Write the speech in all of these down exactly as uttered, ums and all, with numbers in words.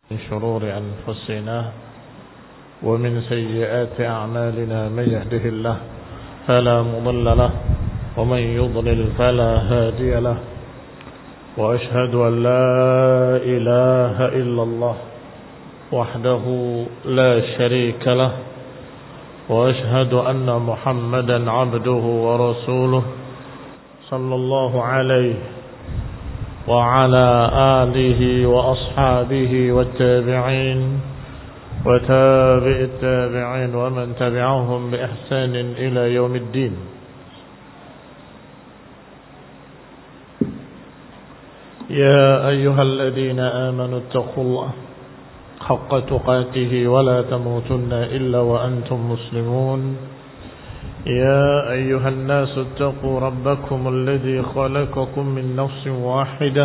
من شرور أنفسنا ومن سيئات أعمالنا من يهده الله فلا مضل له ومن يضلل فلا هادي له وأشهد أن لا إله إلا الله وحده لا شريك له وأشهد أن محمدا عبده ورسوله صلى الله عليه وعلى آله وأصحابه والتابعين وتابع التابعين ومن تبعهم بإحسان إلى يوم الدين. يا أيها الذين آمنوا اتقوا الله حق تقاته ولا تموتن إلا وأنتم مسلمون. يا أيها الناس اتقوا ربكم الذي خلقكم من نفس واحدة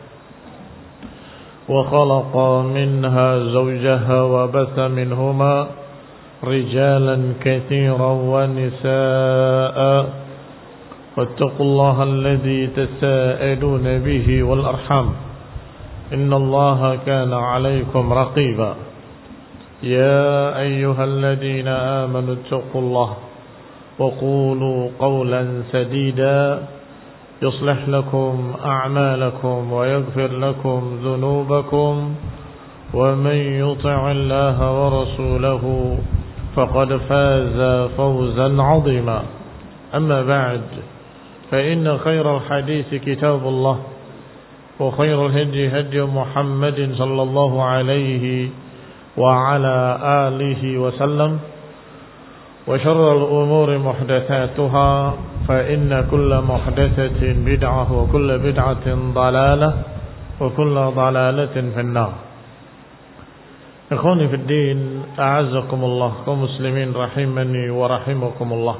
وخلق منها زوجها وبث منهما رجالا كثيرا ونساء واتقوا الله الذي تساءلون به والأرحام إن الله كان عليكم رقيبا. يا أيها الذين آمنوا اتقوا الله وقولوا قولا سديدا يصلح لكم أعمالكم ويغفر لكم ذنوبكم ومن يطع الله ورسوله فقد فاز فوزا عظيما. أما بعد فإن خير الحديث كتاب الله وخير الهدي هدي محمد صلى الله عليه وعلى آله وسلم وشر الأمور محدثاتها فإن كل محدثة بدعة وكل بدعة ضلالة وكل ضلالة في النار. إخواني في الدين أعزكم الله كمسلمين رحمني ورحمكم الله.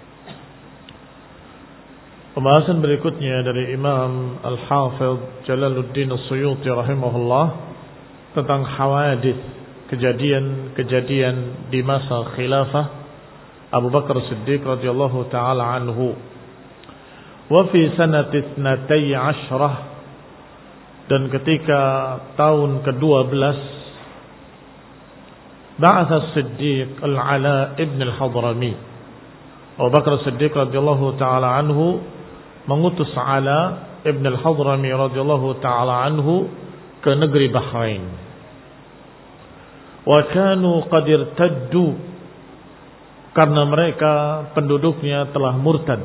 Pembahasan berikutnya dari Imam Al-Hafidh Jalaluddin As-Suyuti rahimahullah tentang hawadits, kejadian-kejadian di masa khilafah Abu Bakar Siddiq radhiyallahu taala anhu. Wa fi sanati ithnatay ashrah, dan ketika tahun kedua belas ba'atha Siddiq Al-Ala ibn Al-Hadrami. Abu Bakar Siddiq radhiyallahu taala anhu mengutus Ala ibn Al-Hadrami radhiyallahu taala anhu ke negeri Bahrain. Wa kanu qad irtaddu, karena mereka penduduknya telah murtad.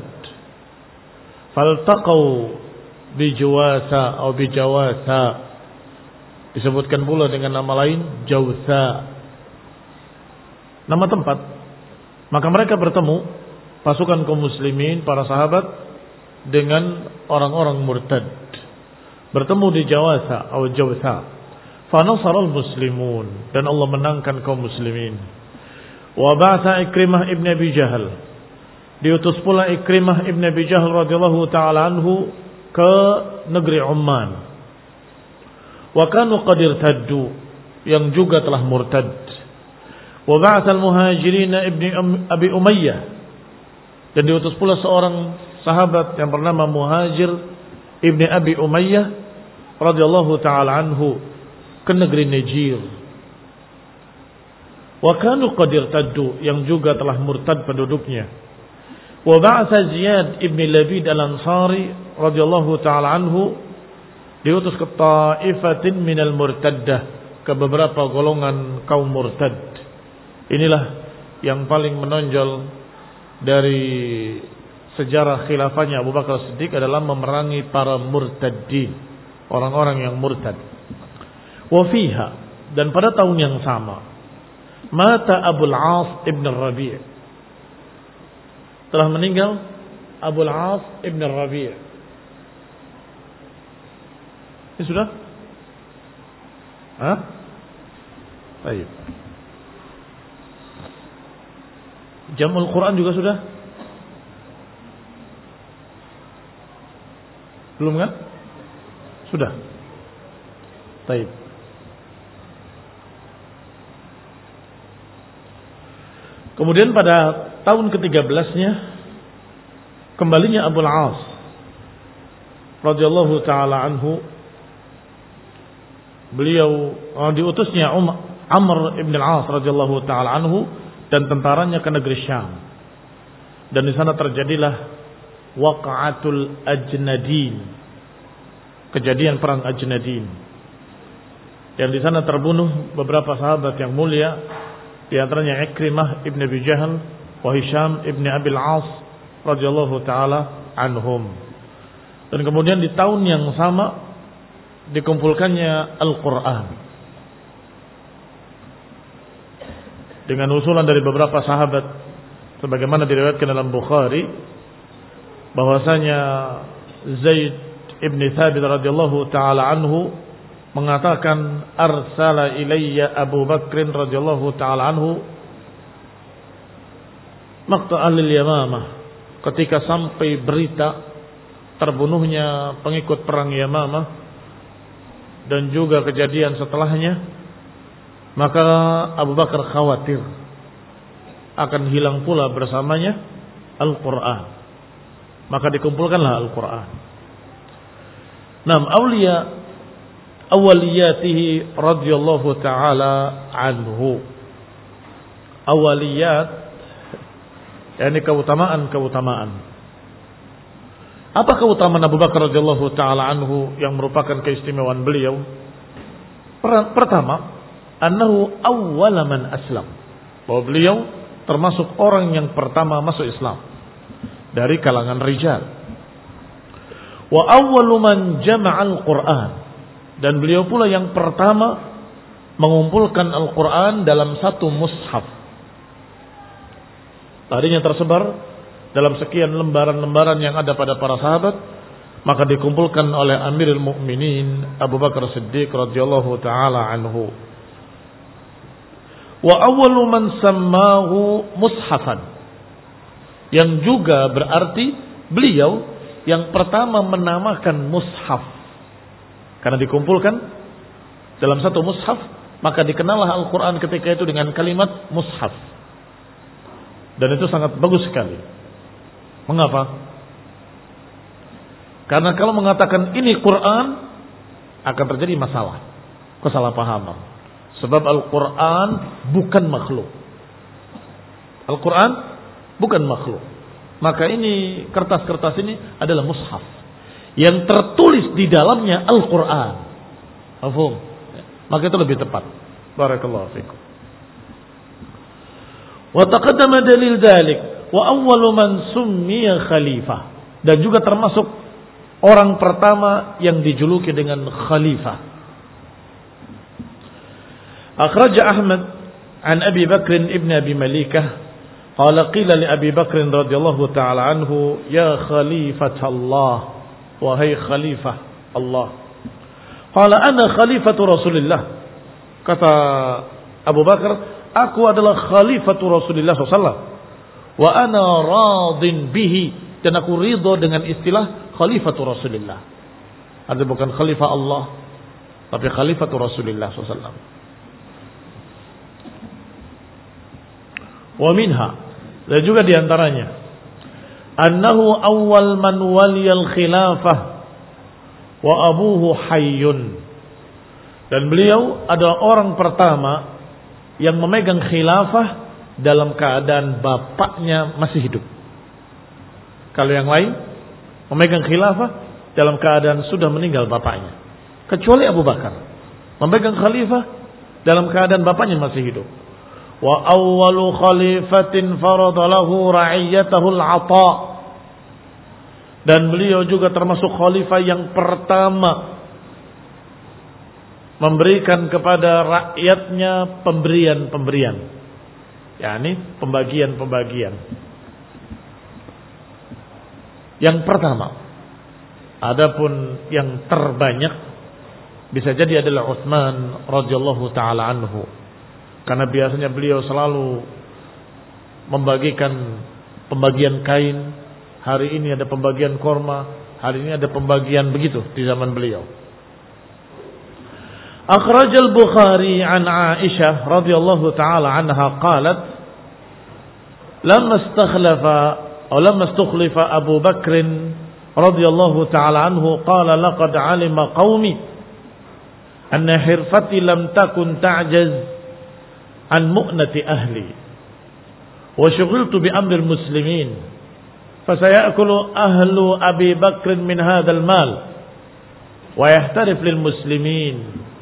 Faltaqau bijawasa atau bijawasa, disebutkan pula dengan nama lain Jawsa, nama tempat. Maka mereka bertemu, pasukan kaum muslimin, para sahabat dengan orang-orang murtad, bertemu di Jawasa atau Jawsa. Fa nasaral muslimun, dan Allah menangkan kaum muslimin. Wa ba'atha Ikrimah ibn Abi Jahal, diutus pula Ikrimah ibn Abi Jahal radhiyallahu taala anhu ke negeri Umman. Wa kanu qad irtaddu, yang juga telah murtad. Wa ba'atha al-Muhajirin ibn Abi Umayyah, dan diutus pula seorang sahabat yang bernama Muhajir ibn Abi Umayyah radhiyallahu taala anhu ke negeri Najir. Wa kanu qad irtaddu, yang juga telah murtad penduduknya. Wa ba'atha Ziyad ibn Labid al-Ansari radhiyallahu taala anhu, diutus ke ta'ifatin minal murtaddah, ke beberapa golongan kaum murtad. Inilah yang paling menonjol dari sejarah khilafahnya Abu Bakar Siddiq adalah memerangi para murtadin, orang-orang yang murtad. Wa fiha, dan pada tahun yang sama, mata Abul As ibn Rabi', telah meninggal Abul As ibn Rabi'. Ini sudah? Hah? Baik. Jamul Quran juga sudah? Belum kan? Sudah. Baik. Kemudian pada tahun ketiga belasnya kembalinya Abul As radhiyallahu taala anhu beliau uh, diutusnya Umar, Amr ibn al-As radhiyallahu taala anhu dan tentaranya ke negeri Syam. Dan di sana terjadilah waqa'atul Ajnadin, kejadian perang Ajnadin. Yang di sana terbunuh beberapa sahabat yang mulia, di antaranya Ikrimah ibn Abi Jahal wa Hisham ibn Abi al-As radhiyallahu taala anhum. Dan kemudian di tahun yang sama dikumpulkannya Al-Quran dengan usulan dari beberapa sahabat, sebagaimana diriwayatkan dalam Bukhari bahwasanya Zaid ibn Thabit radhiyallahu taala anhu mengatakan, arsala ilayya Abu Bakr radhiyallahu taala anhu maqta' al-Yamamah, ketika sampai berita terbunuhnya pengikut perang Yamamah dan juga kejadian setelahnya, maka Abu Bakar khawatir akan hilang pula bersamanya Al-Quran. Maka dikumpulkanlah Al-Quran. Nam awliya awaliyatihi radhiyallahu ta'ala anhu. Awaliyat, yakni keutamaan-keutamaan. Apa keutamaan Abu Bakar radhiyallahu taala anhu yang merupakan keistimewaan beliau? Pertama, annahu awwala man aslam. Bahwa beliau termasuk orang yang pertama masuk Islam dari kalangan rijal. Wa awwalu man jama'al Qur'an. Dan beliau pula yang pertama mengumpulkan Al-Qur'an dalam satu mushaf. Tadinya tersebar dalam sekian lembaran-lembaran yang ada pada para sahabat, maka dikumpulkan oleh Amirul Mukminin Abu Bakar Siddiq radhiyallahu taala anhu. Wa awwalu man sammahu mushafan, yang juga berarti beliau yang pertama menamakan mushaf. Karena dikumpulkan dalam satu mushaf, maka dikenallah Al-Qur'an ketika itu dengan kalimat mushaf. Dan itu sangat bagus sekali. Mengapa? Karena kalau mengatakan ini Quran akan terjadi masalah, kesalahpahaman. Sebab Al-Quran bukan makhluk. Al-Quran bukan makhluk. Maka ini kertas-kertas ini adalah mushaf yang tertulis di dalamnya Al-Quran. Mafhum? Maka itu lebih tepat. Barakallahu fikum. Wa taqaddama dalil dzalik. Wa awwalu man summiya khalifah, dan juga termasuk orang pertama yang dijuluki dengan khalifah. Akhraj Ahmad an Abi Bakr ibn Abi Malikah qala qila li Abi Bakr radhiyallahu ta'ala anhu, ya khalifat Allah, wahai khalifah Allah. Qala ana khalifatu Rasulillah. Kata Abu Bakar, aku adalah khalifatu Rasulillah sallallahu alaihi wasallam. Wa ana radin bihi, dan aku ridho dengan istilah khalifatu Rasulillah. Ada bukan khalifah Allah, tapi khalifatu Rasulillah sallallahu alaihi wasallam. Wa minha, dan juga diantaranya, annahu awwal man waliyal khilafah wa abuhu hayyun. Dan beliau adalah orang pertama yang memegang khilafah dalam keadaan bapaknya masih hidup. Kalau yang lain memegang khilafah dalam keadaan sudah meninggal bapaknya. Kecuali Abu Bakar memegang khalifah dalam keadaan bapaknya masih hidup. Wa awwalu khalifatin farada lahu ra'iyatahu al-'ata. Dan beliau juga termasuk khalifah yang pertama memberikan kepada rakyatnya pemberian-pemberian. yakni pembagian-pembagian. Yang pertama, adapun yang terbanyak bisa jadi adalah Utsman radhiyallahu taala anhu, karena biasanya beliau selalu membagikan pembagian kain. Hari ini ada pembagian korma, hari ini ada pembagian begitu di zaman beliau. Akhraj al-Bukhari an Aisyah radhiyallahu taala anha qalat lamma istakhlafa aw lamma istukhlifa Abu Bakr radhiyallahu taala anhu qala laqad alima qaumi anna hirfati lam takun ta'jaz an mu'nati ahli wa shughiltu bi amri al-muslimin fasayakulu ahlu Abi Bakr min hadzal mal wa yahtarif lil muslimin.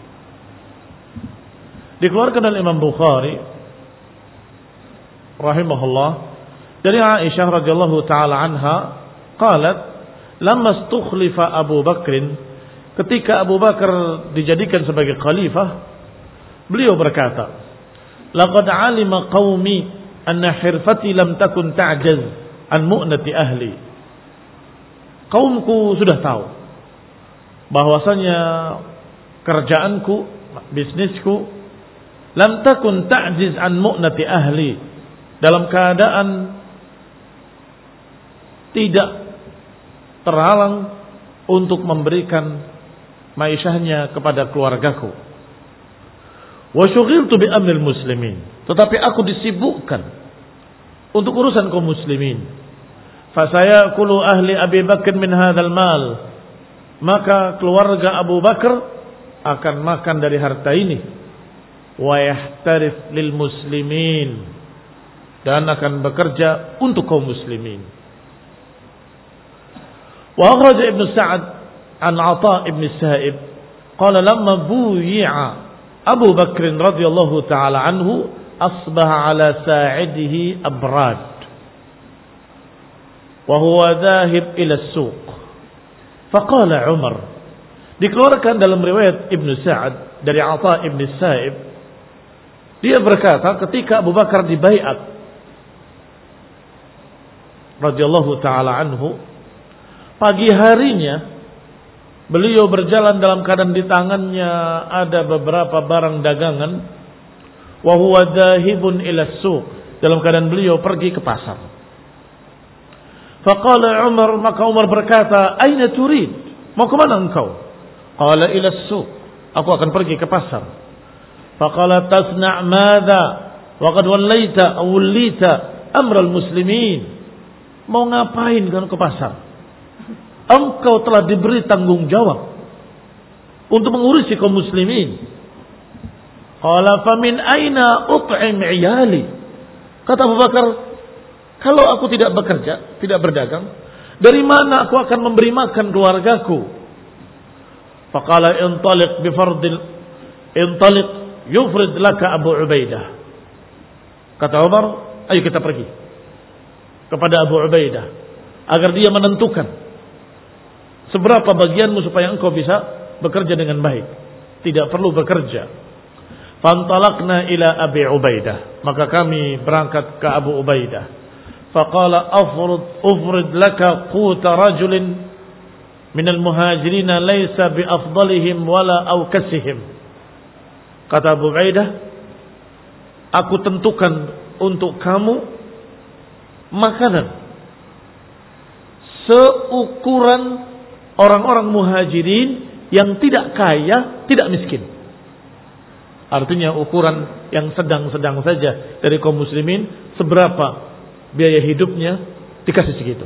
Dikeluarkan oleh Imam Bukhari rahimahullah dari Aisyah radhiyallahu taala anha qalat lamma istukhlifa Abu Bakr, ketika Abu Bakar dijadikan sebagai khalifah, beliau berkata, laqad alima qaumi anna hirfati lam takun ta'jaz an mu'nati ahli. Kaumku sudah tahu bahwasanya kerjaanku, bisnisku lam takun ta'jiz an mu'nati ahli, dalam keadaan tidak terhalang untuk memberikan maisyahnya kepada keluargaku. Wa syughiltu bi amril muslimin, tetapi aku disibukkan untuk urusan kaum muslimin. Fa sayakulu ahli Abi Bakr min hadzal mal, maka keluarga Abu Bakar akan makan dari harta ini. Wa yahtarif lil muslimin, dan akan bekerja untuk kaum muslimin. Wa akhraja Ibnu Sa'ad an Atha ibn Sa'ib qala lamma buyi'a Abu Bakr radhiyallahu ta'ala anhu asbaha ala sa'idihi abrad wa huwa dhahib ila as-suq faqala Umar. Dikeluarkan dalam riwayat Ibnu Sa'ad dari Atha ibn Sa'ib, dia berkata ketika Abu Bakar dibaiat radhiyallahu ta'ala anhu, pagi harinya beliau berjalan dalam keadaan di tangannya ada beberapa barang dagangan. Wa huwa dhahibun ila suq, dalam keadaan beliau pergi ke pasar. Faqala Umar, maka Umar berkata, aina turid, mau ke mana engkau? Qala ila suq, aku akan pergi ke pasar. Faqala tasna' madza wa qad wallaita aw wallita amral muslimin, mau ngapain kan ke pasar? Engkau telah diberi tanggung jawab untuk mengurusi kaum muslimin. Qala famin aina ut'im iyali, kata Abu Bakar, kalau aku tidak bekerja, tidak berdagang, dari mana aku akan memberi makan keluargaku? Faqala intaliq bi fardil intaliq yufrid laka Abu Ubaidah. Kata Umar, ayo kita pergi kepada Abu Ubaidah agar dia menentukan seberapa bagianmu supaya engkau bisa bekerja dengan baik, tidak perlu bekerja. Fantalaqna ila Abi Ubaidah, maka kami berangkat ke Abu Ubaidah. Faqala afrid ufrid laka quta rajulin minal muhajirin laysa bi afdalihim wala awkasihim. Kata Abu Ubaidah, aku tentukan untuk kamu makanan seukuran orang-orang muhajirin yang tidak kaya, tidak miskin. Artinya ukuran yang sedang-sedang saja dari kaum muslimin, seberapa biaya hidupnya dikasih segitu.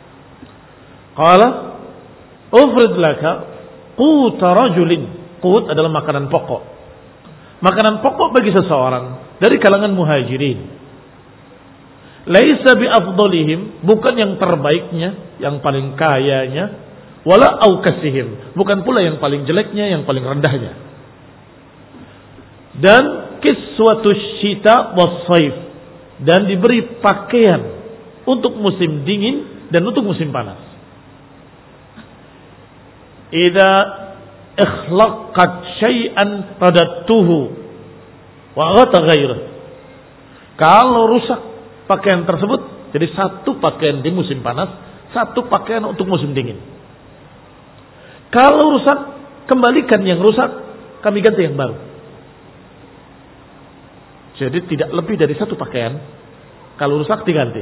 Qala ufrid laka quta rajulin. Qut adalah makanan pokok. Makanan pokok bagi seseorang dari kalangan muhajirin. Laisa bi afdalihim, bukan yang terbaiknya, yang paling kayanya, wala aukasihim, bukan pula yang paling jeleknya, yang paling rendahnya. Dan kiswatus syita was-saif, dan diberi pakaian untuk musim dingin dan untuk musim panas. Idza ikhlaqat syai'an radattuhu wa ghata ghairuh. Kalau rusak pakaian tersebut, jadi satu pakaian di musim panas, satu pakaian untuk musim dingin. Kalau rusak, kembalikan yang rusak, kami ganti yang baru. Jadi tidak lebih dari satu pakaian, kalau rusak diganti.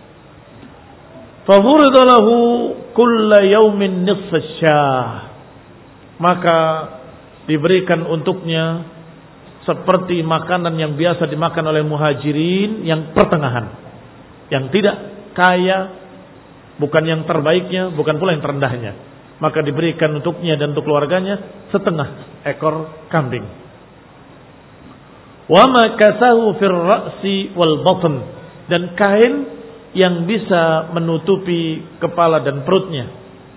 Fafurida lahu kulla yaumin nisfa syah, maka diberikan untuknya seperti makanan yang biasa dimakan oleh muhajirin yang pertengahan, yang tidak kaya, bukan yang terbaiknya, bukan pula yang terendahnya. maka diberikan untuknya dan untuk keluarganya setengah ekor kambing. Wa ma kasahu fir ra'si wal batn, dan kain yang bisa menutupi kepala dan perutnya.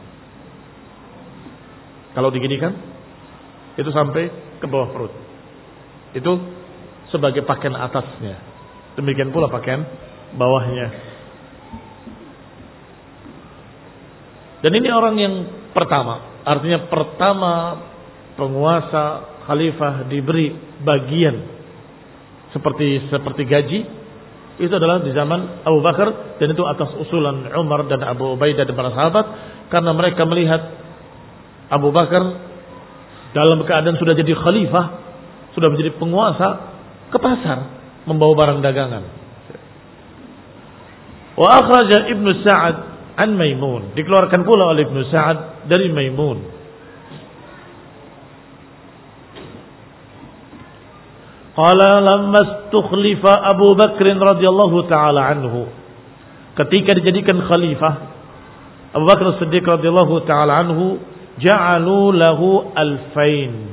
Kalau diginikan itu sampai ke bawah perut. Itu sebagai pakaian atasnya. Demikian pula pakaian bawahnya. Dan ini orang yang pertama, artinya pertama penguasa khalifah diberi bagian seperti seperti gaji, itu adalah di zaman Abu Bakar, dan itu atas usulan Umar dan Abu Ubaidah dan para sahabat, karena mereka melihat Abu Bakar dalam keadaan sudah jadi khalifah, sudah menjadi penguasa, ke pasar membawa barang dagangan. Wa akhraja Ibnu Sa'ad an Maimun, dikeluarkan pula oleh Ibnu Sa'ad dari Maimun. Qala lamma istukhlifa Abu Bakr radhiyallahu taala anhu, ketika dijadikan khalifah Abu Bakar Siddiq radhiyallahu taala anhu, ja'alu lahu alfain,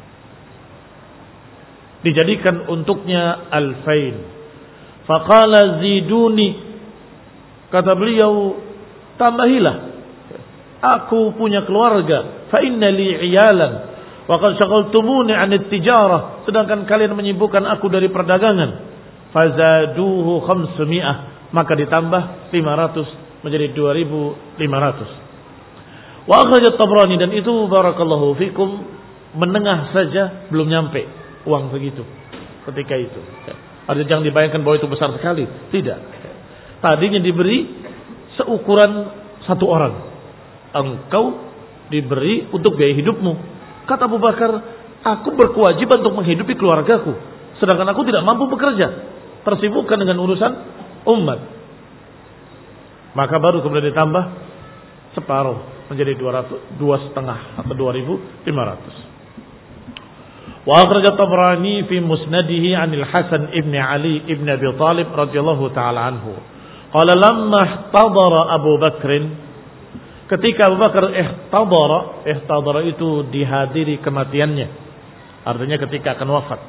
dijadikan untuknya alfain. Faqala ziduni, kata beliau, tambahilah, aku punya keluarga, fa inna li iyalan wa qad syaghaltumuni 'an at-tijarah, sedangkan kalian menyibukkan aku dari perdagangan. Fazaduhu khamsami'ah, maka ditambah lima ratus menjadi dua ribu lima ratus. Wa akhraj at-Tabrani, dan itu barakallahu fikum menengah saja, belum nyampe uang segitu ketika itu. Ada jangan dibayangkan bahwa itu besar sekali, tidak. Tadinya diberi seukuran satu orang, engkau diberi untuk biaya hidupmu. Kata Abu Bakar, aku berkewajiban untuk menghidupi keluargaku, sedangkan aku tidak mampu bekerja, tersibukkan dengan urusan umat. Maka baru kemudian ditambah separuh menjadi dua ratus, dua setengah atau dua ribu lima ratus. Wa akhraj at-Tabrani fi musnadihi 'anil Hasan ibn Ali ibn Abi Thalib radhiyallahu taala anhu. Qala lamma ihtadara Abu Bakr, ketika Abu Bakar ihtadara, ihtadara itu dihadiri kematiannya, artinya ketika akan wafat.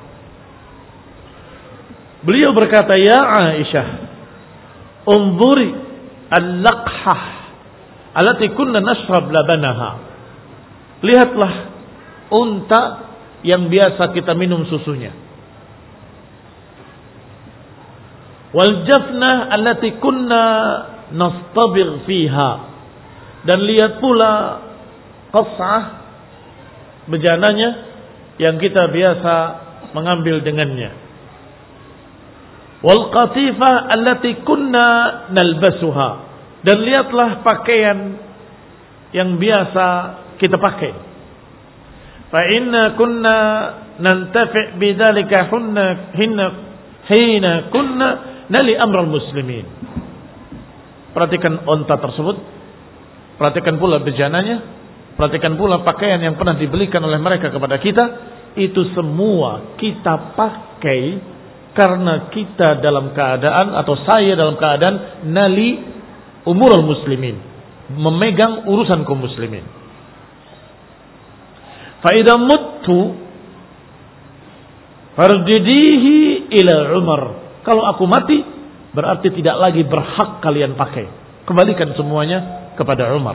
Beliau berkata, ya Aisyah, unzuri al-laqhah allati kunna nashrab labanaha, lihatlah unta yang biasa kita minum susunya. Wal jafnah allati kunna nastabir fiha, dan lihat pula qas'ah, bejananya yang kita biasa mengambil dengannya. Wal qatifah allati kunna nalbasuha, dan lihatlah pakaian yang biasa kita pakai. Fa inna kunna nantafi' bidzalika hunna hinna hina kunna nali amral muslimin. Perhatikan unta tersebut, perhatikan pula bejananya, perhatikan pula pakaian yang pernah dibelikan oleh mereka kepada kita. Itu semua kita pakai karena kita dalam keadaan, atau saya dalam keadaan nali umurul muslimin, memegang urusan kaum muslimin. Fa idza muttu fardidihi ila Umar, kalau aku mati berarti tidak lagi berhak kalian pakai, kembalikan semuanya kepada Umar.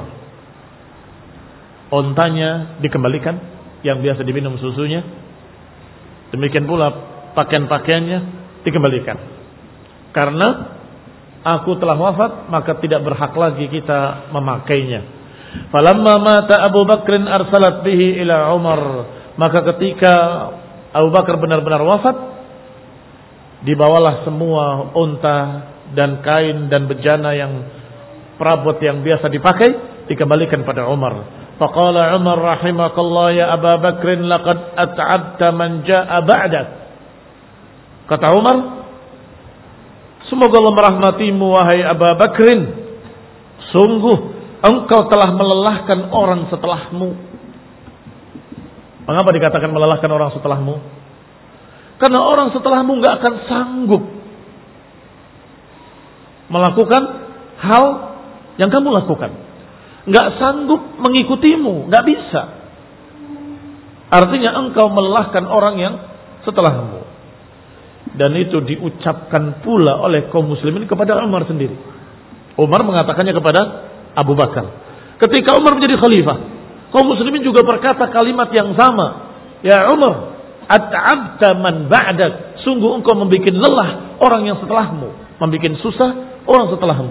Ontanya dikembalikan yang biasa diminum susunya, demikian pula pakaian-pakaiannya dikembalikan, karena aku telah wafat maka tidak berhak lagi kita memakainya. Falamma mata Abu Bakr arsalat bihi ila Umar, maka ketika Abu Bakar benar-benar wafat, dibawalah semua unta dan kain dan bejana yang perabot yang biasa dipakai, dikembalikan pada Umar. Faqala Umar rahimakallah ya Abu Bakr laqad at'abta man jaa ba'dak. Kata Umar, semoga Allah merahmatimu wahai Abu Bakrin, sungguh engkau telah melelahkan orang setelahmu. Mengapa dikatakan melelahkan orang setelahmu? Karena orang setelahmu enggak akan sanggup melakukan hal yang kamu lakukan. nggak sanggup mengikutimu, nggak bisa. Artinya engkau melelahkan orang yang setelahmu. Dan itu diucapkan pula oleh kaum muslimin kepada Umar sendiri. Umar mengatakannya kepada Abu Bakar. Ketika Umar menjadi khalifah, kaum muslimin juga berkata kalimat yang sama. Ya Umar, at'abta man ba'dak. Sungguh engkau membuat lelah orang yang setelahmu, membuat susah orang setelahmu.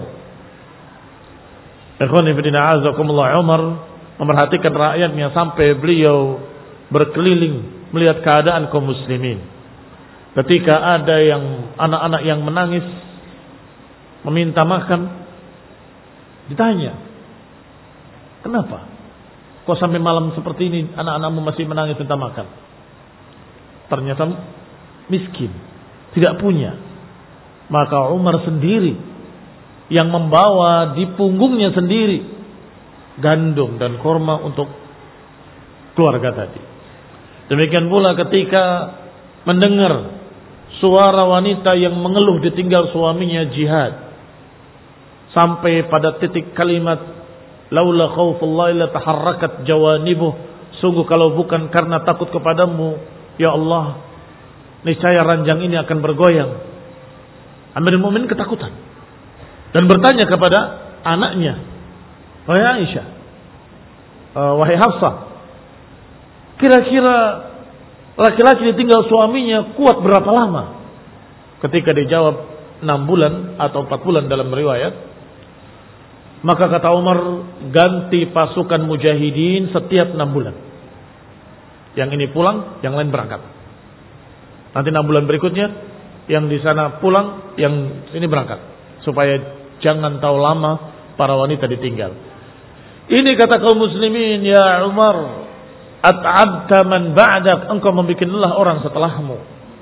Ikhwan fillah azakumullah, Umar memerhatikan rakyatnya sampai beliau berkeliling melihat keadaan kaum muslimin. Ketika ada yang anak-anak yang menangis meminta makan, ditanya, kenapa? Kok sampai malam seperti ini anak-anakmu masih menangis minta makan? Ternyata miskin, tidak punya. Maka Umar sendiri yang membawa di punggungnya sendiri gandum dan kurma untuk keluarga tadi. Demikian pula ketika mendengar suara wanita yang mengeluh ditinggal suaminya jihad, sampai pada titik kalimat laula khaufullah la taharrakat jawanibuh, sungguh kalau bukan karena takut kepadamu ya Allah, niscaya ranjang ini akan bergoyang. Amirul Mukminin ketakutan dan bertanya kepada anaknya, wahai Aisyah, uh, wahai Hafsah, kira-kira laki-laki ditinggal suaminya kuat berapa lama? Ketika dijawab enam bulan atau empat bulan dalam riwayat, maka kata Umar, ganti pasukan mujahidin setiap enam bulan. Yang ini pulang, yang lain berangkat. Nanti enam bulan berikutnya, yang di sana pulang, yang ini berangkat. Supaya jangan tahu lama para wanita ditinggal. Ini kata kaum muslimin, ya Umar, at'abta man ba'dak, engkau membuat lelah orang setelahmu.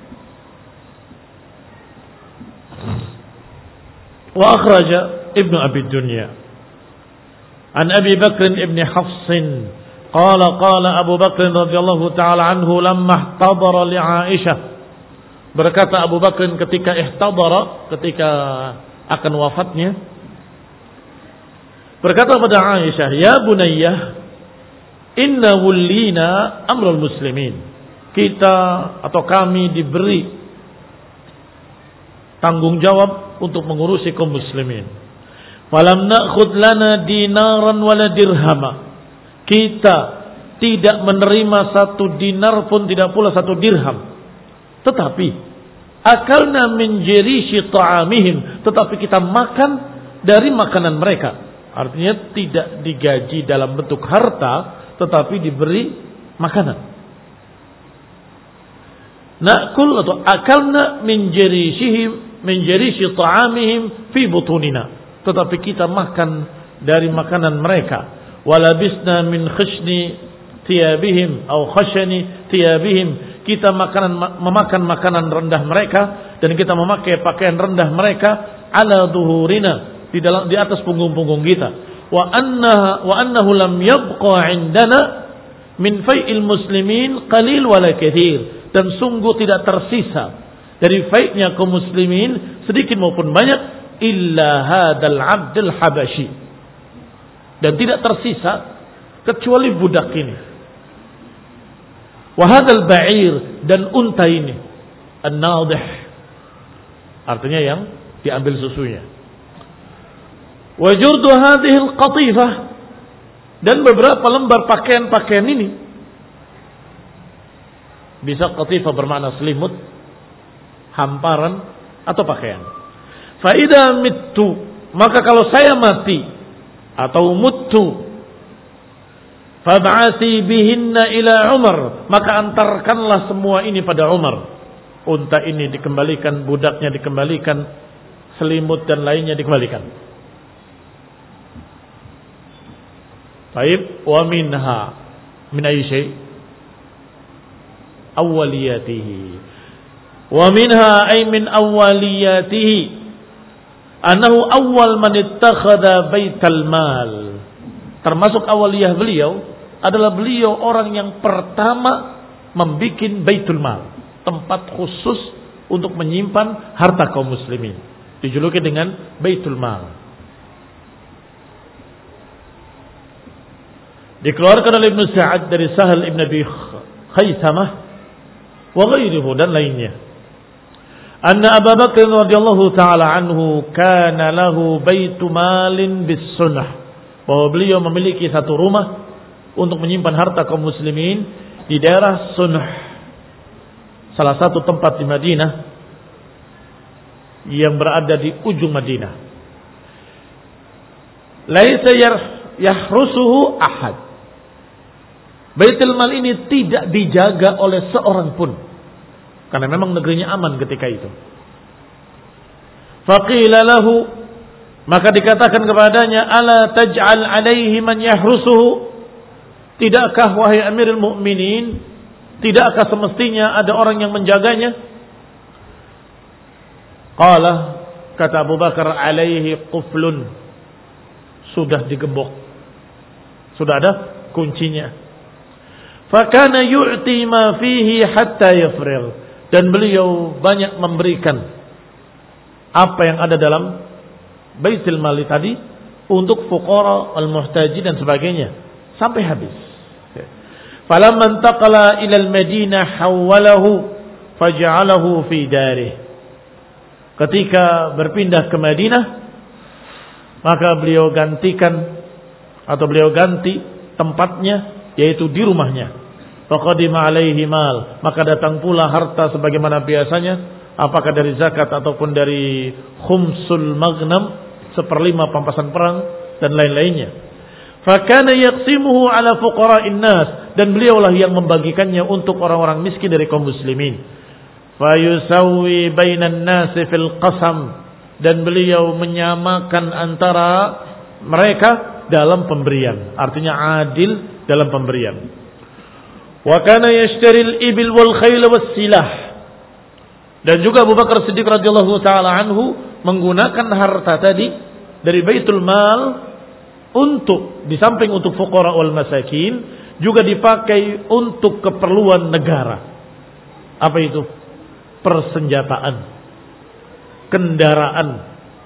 Wa akhraja Ibnu Abi Dunya an Abi Bakr ibn Hafsin qala qala Abu Bakr radhiyallahu taala anhu lamma ihtadara li Aisyah, berkata Abu Bakr ketika ihtadara, ketika akan wafatnya, berkata kepada Aisyah, ya bunayyah, inna wulina amrul muslimin, kita atau kami diberi tanggung jawab untuk mengurusi kaum muslimin. Falam na'khud lana dinaran wala dirhama, kita tidak menerima satu dinar pun tidak pula satu dirham, tetapi akalna min jirishi ta'amihim, tetapi kita makan dari makanan mereka. Artinya tidak digaji dalam bentuk harta, tetapi diberi makanan. Na'kul atau akalna min jarishihim min jarishi ta'amihim fi butunina, tetapi kita makan dari makanan mereka. Walabisna min khashni thiyabihim atau khashani thiyabihim, kita makanan memakan makanan rendah mereka dan kita memakai pakaian rendah mereka ala duhurina, di dalam di atas punggung-punggung kita. Wa anna wa annahu lam yabqa indana min fai'il muslimin qalil wala katsir, dan sungguh tidak tersisa dari faidnya kaum muslimin sedikit maupun banyak illa hadzal abdul habasyi, dan tidak tersisa kecuali budak ini, wa hadzal ba'ir, dan unta ini, an-nadih, artinya yang diambil susunya, wa jurdu hadhihi al-qatifah, dan beberapa lembar pakaian-pakaian ini. Bisa qatifah bermakna selimut, hamparan, atau pakaian. Fa idza mittu, maka kalau saya mati atau muttu, fab'athi bihinna ila Umar, maka antarkanlah semua ini pada Umar. Unta ini dikembalikan, budaknya dikembalikan, selimut dan lainnya dikembalikan. Baik, wa minha min ayyi syai' awwaliyatihi, wa minha ay min awwaliyatihi annahu awwal man ittakhadha baital mal, termasuk awaliyah beliau adalah beliau orang yang pertama membuat baitul mal, tempat khusus untuk menyimpan harta kaum muslimin, dijuluki dengan baitul mal. Dikeluarkan oleh Ibnu Sa'ad dari Sahal Ibn Abi Khaisamah wa ghairuhu dan lainnya. Anna Abu Bakar radhiyallahu taala anhu kana lahu baitu malin bis sunnah. Bahwa beliau memiliki satu rumah untuk menyimpan harta kaum muslimin di daerah Sunnah. Salah satu tempat di Madinah yang berada di ujung Madinah. Laisa yahrusuhu ahad. Baitul Mal ini tidak dijaga oleh seorang pun. Karena memang negerinya aman ketika itu. Faqila lahu, maka dikatakan kepadanya, ala taj'al alaihi man yahrusuhu. Tidakkah wahai Amirul Mukminin, tidakkah semestinya ada orang yang menjaganya? Qala, kata Abu Bakar, alaihi quflun. Sudah digembok. Sudah ada kuncinya. Fakana yu'ti ma fihi hatta yafrigh. Dan beliau banyak memberikan apa yang ada dalam Baitul Mal tadi untuk fuqara, al-muhtaji dan sebagainya sampai habis. Falamma intaqala ila al-Madinah hawwalahu faj'alahu fi darih. Ketika berpindah ke Madinah, maka beliau gantikan atau beliau ganti tempatnya, yaitu di rumahnya. Faqadima alaihi mal, maka datang pula harta sebagaimana biasanya, apakah dari zakat ataupun dari khumsul maghnam, seperlima pampasan perang dan lain-lainnya. Fakana yaqsimuhu ala fuqara'in nas, dan beliaulah yang membagikannya untuk orang-orang miskin dari kaum muslimin. Fayusawwi bainan nasi fil qasam, dan beliau menyamakan antara mereka dalam pemberian, artinya adil dalam pemberian. Wa kana yashtaril ibil wal khayl was silah, dan juga Abu Bakar Siddiq radhiyallahu taala anhu menggunakan harta tadi dari Baitul Mal untuk, di samping untuk fuqara wal masakin, juga dipakai untuk keperluan negara. Apa itu? Persenjataan, kendaraan,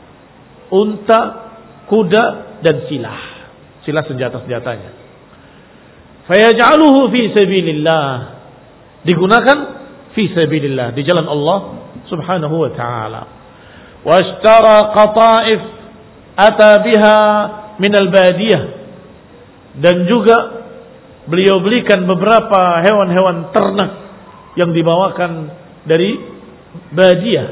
unta, kuda dan silah. Silah senjata-senjatanya. Fayaj'aluhu fi sabilillah, digunakan fi sabilillah, di jalan Allah Subhanahu wa taala. Wa ashtara qata'if ata biha min al-badiyah, dan juga beliau belikan beberapa hewan-hewan ternak yang dibawakan dari badiyah.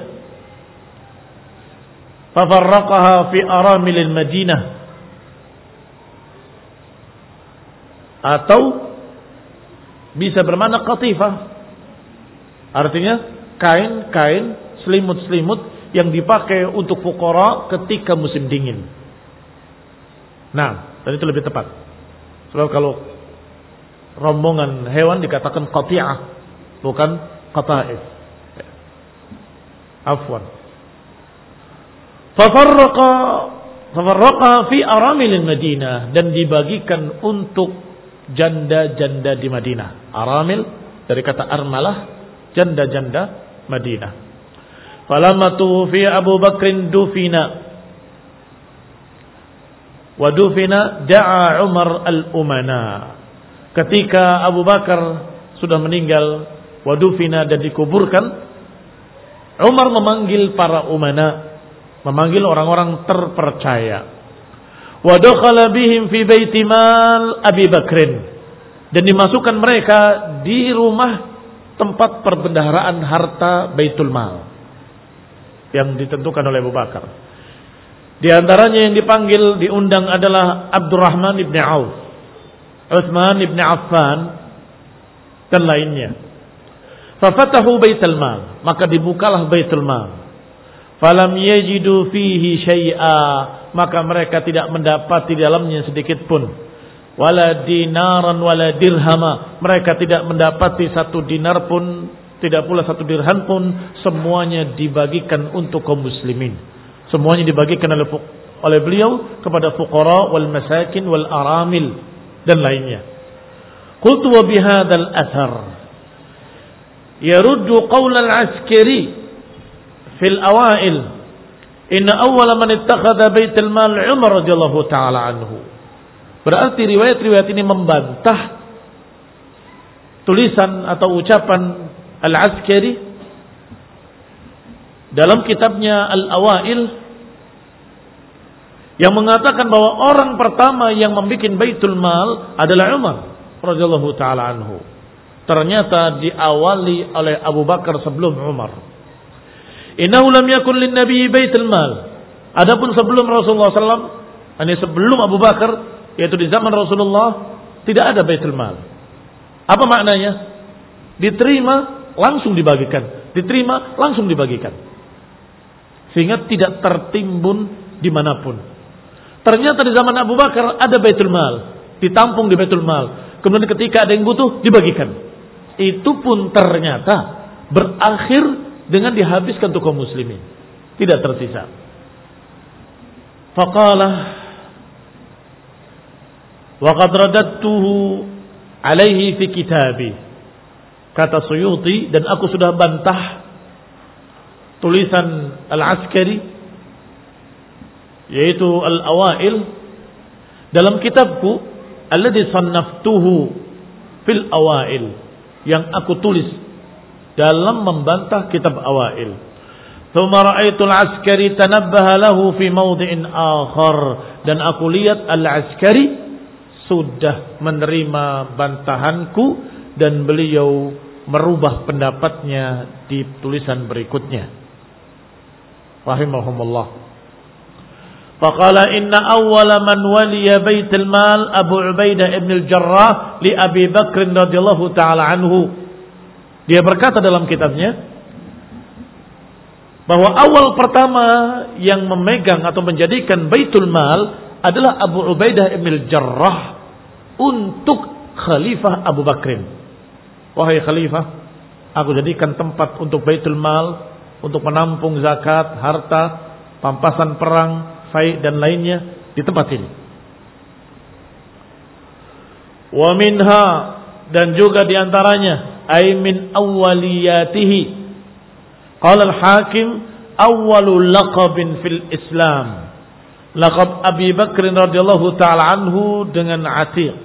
Fafarraqaha fi aramil Madinah, atau bisa bermakna qatifah, artinya kain-kain, selimut-selimut yang dipakai untuk fuqara ketika musim dingin. Nah, dan itu lebih tepat. Sebab kalau rombongan hewan dikatakan qati'ah, bukan qata'if. Afwan. Fafarraqa fafarraqa fi aramil Madinah, dan dibagikan untuk janda-janda di Madinah. Aramil dari kata armalah, janda-janda Madinah. Falamma tuwfiya Abu Bakr dufina wa dufina da'a Umar al-umana. Ketika Abu Bakar sudah meninggal, wa dufina, dan dikuburkan, Umar memanggil para umana, memanggil orang-orang terpercaya. Wa dakhala bihim fi baiti mal Abi Bakrin, dan dimasukkan mereka di rumah tempat perbendaharaan harta Baitul Mal yang ditentukan oleh Abu Bakar. Di antaranya yang dipanggil, diundang adalah Abdurrahman ibn Auf, Utsman ibn Affan dan lainnya. Fafatahu Baitul Mal, maka dibukalah Baitul Mal. Falam yajidu fihi syai'a, maka mereka tidak mendapati di dalamnya sedikit pun. Wala dinaran wala dirhama, mereka tidak mendapati satu dinar pun, tidak pula satu dirham pun. Semuanya dibagikan untuk kaum muslimin. Semuanya dibagikan oleh, oleh beliau kepada fuqara wal masakin wal aramil dan lainnya. Qultu wa bihadzal athar yaruddu qaul al-askari fil awail, inna awwala man ittakhadha baitul mal Umar radhiyallahu ta'ala anhu. Berarti riwayat-riwayat ini membantah tulisan atau ucapan Al-Askari dalam kitabnya Al-Awail yang mengatakan bahwa orang pertama yang membuat Baitul Mal adalah Umar radhiyallahu taala anhu. Ternyata diawali oleh Abu Bakar sebelum Umar. Innahu lam yakun lin-nabi Baitul Mal. Adapun sebelum Rasulullah sallallahu alaihi wasallam, ini sebelum Abu Bakar, yaitu di zaman Rasulullah, tidak ada Baitul Mal. Apa maknanya? Diterima langsung dibagikan, diterima langsung dibagikan, sehingga tidak tertimbun dimanapun. Ternyata di zaman Abu Bakar ada Baitul Mal, ditampung di Baitul Mal. Kemudian ketika ada yang butuh dibagikan. Itu pun ternyata berakhir dengan dihabiskan untuk kaum muslimin, tidak tersisa. Faqala wa qad radattuhu alaihi fi kitabi. Kata Suyuti, dan aku sudah bantah tulisan Al-Askari yaitu Al-Awail dalam kitabku alladhi sannaftuhu fil Awail, yang aku tulis dalam membantah kitab Awail. Thumma ra'aitu Al-Askari tanabbaha lahu fi mawdi'in akhar, dan aku lihat Al-Askari sudah menerima bantahanku dan beliau merubah pendapatnya di tulisan berikutnya. Rahimahumullah. Faqala inna awwala man waliya Baitul Mal Abu Ubaidah ibn al-Jarrah li Abi Bakr radhiyallahu taala anhu. Dia berkata dalam kitabnya bahwa awal pertama yang memegang atau menjadikan Baitul Mal adalah Abu Ubaidah ibn al-Jarrah untuk Khalifah Abu Bakrin. Wahai Khalifah, aku jadikan tempat untuk Baitul Mal, untuk menampung zakat, harta, pampasan perang, faid dan lainnya di tempat ini. Wa minha, dan juga diantaranya, ay min awwaliyatihi. Qala al-Hakim awwalu laqabin fil Islam. Laqab Abi Bakr radhiyallahu taala anhu dengan Atiq.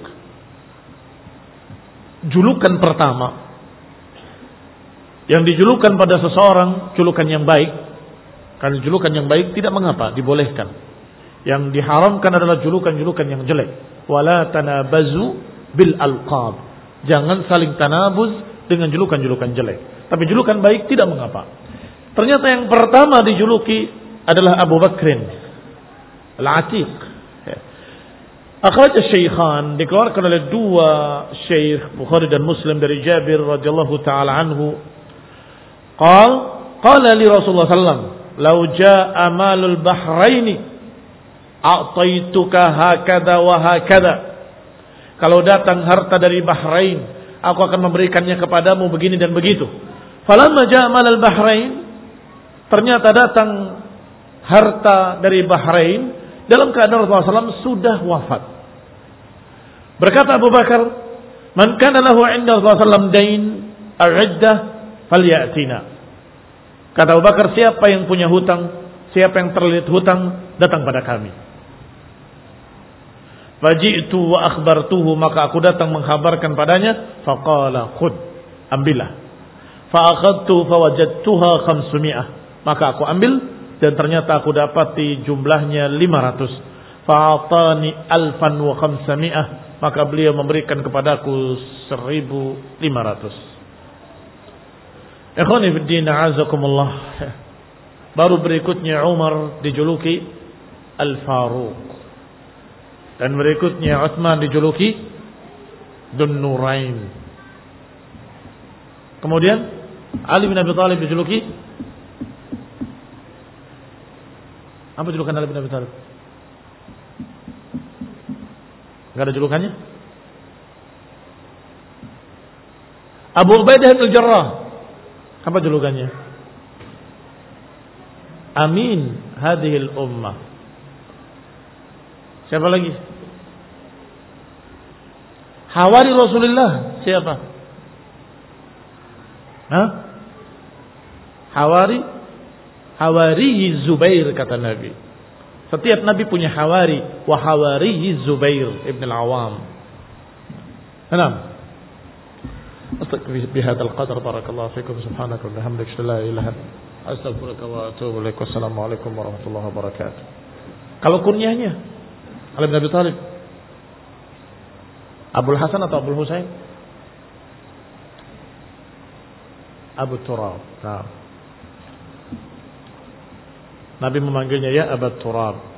Julukan pertama yang dijulukan pada seseorang, julukan yang baik. Karena julukan yang baik tidak mengapa, dibolehkan. Yang diharamkan adalah julukan-julukan yang jelek. Wala tanabazu bil alqab. Jangan saling tanabuz dengan julukan-julukan jelek. Tapi julukan baik tidak mengapa. Ternyata yang pertama dijuluki adalah Abu Bakrin Al-Atiq. Akhraj Syaikhan, dikeluarkan oleh dua Syekh Bukhari dan Muslim dari Jabir radhiyallahu taala anhu. Qal qala li Rasulullah sallallahu alaihi wasallam, "Lau jaa'a malul bahraini a'taituka hakada wa hakada." Kalau datang harta dari Bahrain, aku akan memberikannya kepadamu begini dan begitu. Falamma jaa'a malul bahrain, ternyata datang harta dari Bahrain dalam keadaan Rasulullah sallallahu alaihi wasallam sudah wafat. Berkata Abu Bakar, "Man kana lahu 'inda Rasulullah sallallahu alaihi wasallam dain a'iddah falyatina." Kata Abu Bakar, siapa yang punya hutang, siapa yang terlilit hutang, datang pada kami. Faji'tu wa akhbartuhu, maka aku datang mengkhabarkan padanya. Faqala khud, ambillah. Fa'akhadtu fawajadtuha khamsumi'ah, maka aku ambil dan ternyata aku dapati jumlahnya lima ratus. Fa'atani alfan wa khamsami'ah, maka beliau memberikan kepadaku seribu lima ratus. Ikhwani fiddin, a'azakumullah. Baru berikutnya Umar dijuluki Al-Faruq, dan berikutnya Utsman dijuluki Dzun Nurain. Kemudian Ali bin Abi Thalib dijuluki, apa julukan Ali bin Abi Thalib? Enggak ada julukannya? Abu Ubaidah bin Jarrah, apa julukannya? Amin hadhil ummah. Siapa lagi? Hawari Rasulullah, siapa? Hah? Hawari Hawari Zubair, kata Nabi. Setiap nabi punya hawari, wa hawari Zubair ibn al-Awam. Enam. Astagfirullah bihadzal qadar, barakallahu fikum, subhanaka wa bihamdika, la ilaha illa anta, astaghfiruka wa atubu ilaik. Wassalamualaikum warahmatullahi wabarakatuh. Kalau kunyahnya Ali bin Abi Thalib, Abul Hasan atau Abul Husain? Abu Turab. Nah. Nabi memanggilnya ya Abu Turab.